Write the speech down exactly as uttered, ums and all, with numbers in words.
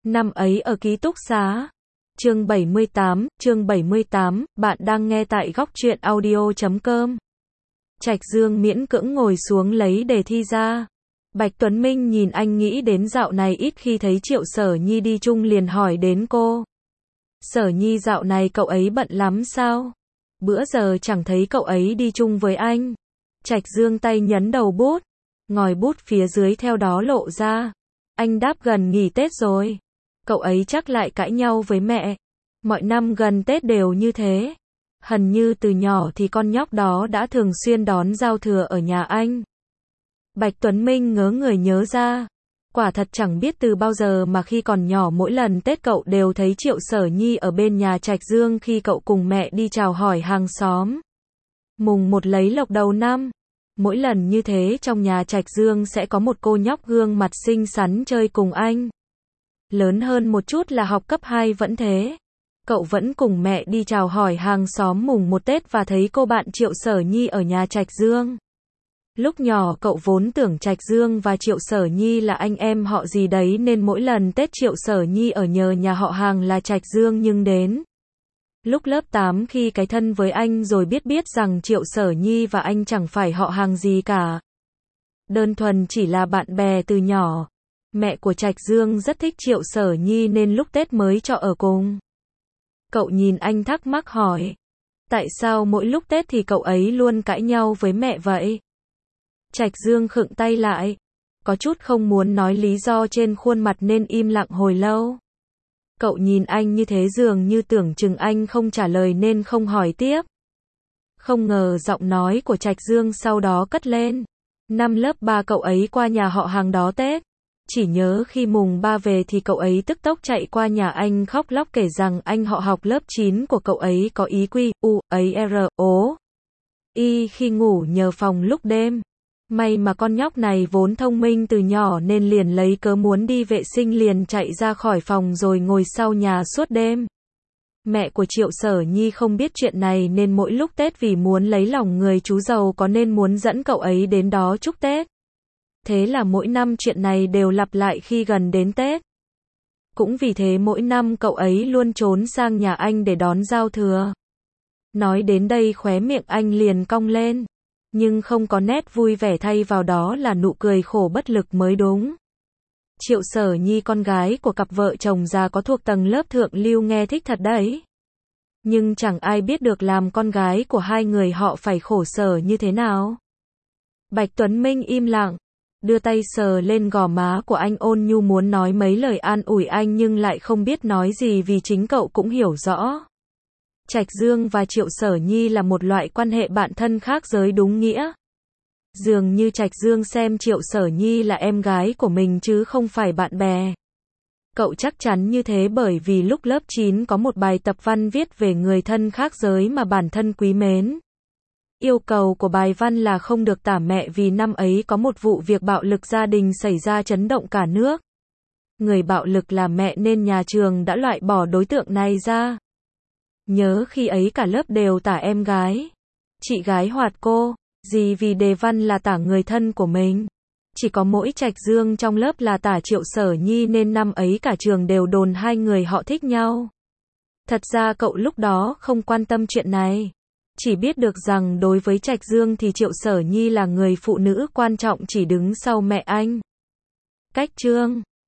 Năm ấy ở ký túc xá. Chương bảy mươi tám, chương bảy mươi tám, bạn đang nghe tại góc truyện audio chấm com. Trạch Dương miễn cưỡng ngồi xuống lấy đề thi ra. Bạch Tuấn Minh nhìn anh nghĩ đến dạo này ít khi thấy Triệu Sở Nhi đi chung liền hỏi đến cô. Sở Nhi dạo này cậu ấy bận lắm sao? Bữa giờ chẳng thấy cậu ấy đi chung với anh. Trạch Dương tay nhấn đầu bút, ngòi bút phía dưới theo đó lộ ra. Anh đáp gần nghỉ Tết rồi. Cậu ấy chắc lại cãi nhau với mẹ. Mọi năm gần Tết đều như thế. Hình như từ nhỏ thì con nhóc đó đã thường xuyên đón giao thừa ở nhà anh. Bạch Tuấn Minh ngớ người nhớ ra. Quả thật chẳng biết từ bao giờ mà khi còn nhỏ mỗi lần Tết cậu đều thấy Triệu Sở Nhi ở bên nhà Trạch Dương khi cậu cùng mẹ đi chào hỏi hàng xóm. Mùng một lấy lộc đầu năm. Mỗi lần như thế trong nhà Trạch Dương sẽ có một cô nhóc gương mặt xinh xắn chơi cùng anh. Lớn hơn một chút là học cấp hai vẫn thế. Cậu vẫn cùng mẹ đi chào hỏi hàng xóm mùng một Tết và thấy cô bạn Triệu Sở Nhi ở nhà Trạch Dương. Lúc nhỏ cậu vốn tưởng Trạch Dương và Triệu Sở Nhi là anh em họ gì đấy nên mỗi lần Tết Triệu Sở Nhi ở nhờ nhà họ hàng là Trạch Dương nhưng đến. Lúc lớp tám khi cái thân với anh rồi biết biết rằng Triệu Sở Nhi và anh chẳng phải họ hàng gì cả. Đơn thuần chỉ là bạn bè từ nhỏ. Mẹ của Trạch Dương rất thích Triệu Sở Nhi nên lúc Tết mới cho ở cùng. Cậu nhìn anh thắc mắc hỏi. Tại sao mỗi lúc Tết thì cậu ấy luôn cãi nhau với mẹ vậy? Trạch Dương khựng tay lại. Có chút không muốn nói lý do trên khuôn mặt nên im lặng hồi lâu. Cậu nhìn anh như thế dường như tưởng chừng anh không trả lời nên không hỏi tiếp. Không ngờ giọng nói của Trạch Dương sau đó cất lên. Năm lớp ba cậu ấy qua nhà họ hàng đó Tết. Chỉ nhớ khi mùng ba về thì cậu ấy tức tốc chạy qua nhà anh khóc lóc kể rằng anh họ học lớp chín của cậu ấy có ý quy, u, ấy r, ố. Y khi ngủ nhờ phòng lúc đêm. May mà con nhóc này vốn thông minh từ nhỏ nên liền lấy cớ muốn đi vệ sinh liền chạy ra khỏi phòng rồi ngồi sau nhà suốt đêm. Mẹ của Triệu Sở Nhi không biết chuyện này nên mỗi lúc Tết vì muốn lấy lòng người chú giàu có nên muốn dẫn cậu ấy đến đó chúc Tết. Thế là mỗi năm chuyện này đều lặp lại khi gần đến Tết. Cũng vì thế mỗi năm cậu ấy luôn trốn sang nhà anh để đón giao thừa. Nói đến đây khóe miệng anh liền cong lên. Nhưng không có nét vui vẻ thay vào đó là nụ cười khổ bất lực mới đúng. Triệu Sở Nhi con gái của cặp vợ chồng già có thuộc tầng lớp thượng lưu nghe thích thật đấy. Nhưng chẳng ai biết được làm con gái của hai người họ phải khổ sở như thế nào. Bạch Tuấn Minh im lặng. Đưa tay sờ lên gò má của anh ôn nhu muốn nói mấy lời an ủi anh nhưng lại không biết nói gì vì chính cậu cũng hiểu rõ. Trạch Dương và Triệu Sở Nhi là một loại quan hệ bạn thân khác giới đúng nghĩa. Dường như Trạch Dương xem Triệu Sở Nhi là em gái của mình chứ không phải bạn bè. Cậu chắc chắn như thế bởi vì lúc lớp chín có một bài tập văn viết về người thân khác giới mà bản thân quý mến. Yêu cầu của bài văn là không được tả mẹ vì năm ấy có một vụ việc bạo lực gia đình xảy ra chấn động cả nước. Người bạo lực là mẹ nên nhà trường đã loại bỏ đối tượng này ra. Nhớ khi ấy cả lớp đều tả em gái. Chị gái hoạt cô, gì vì đề văn là tả người thân của mình. Chỉ có mỗi Trạch Dương trong lớp là tả Triệu Sở Nhi nên năm ấy cả trường đều đồn hai người họ thích nhau. Thật ra cậu lúc đó không quan tâm chuyện này. Chỉ biết được rằng đối với Trạch Dương thì Triệu Sở Nhi là người phụ nữ quan trọng chỉ đứng sau mẹ anh. Cách chương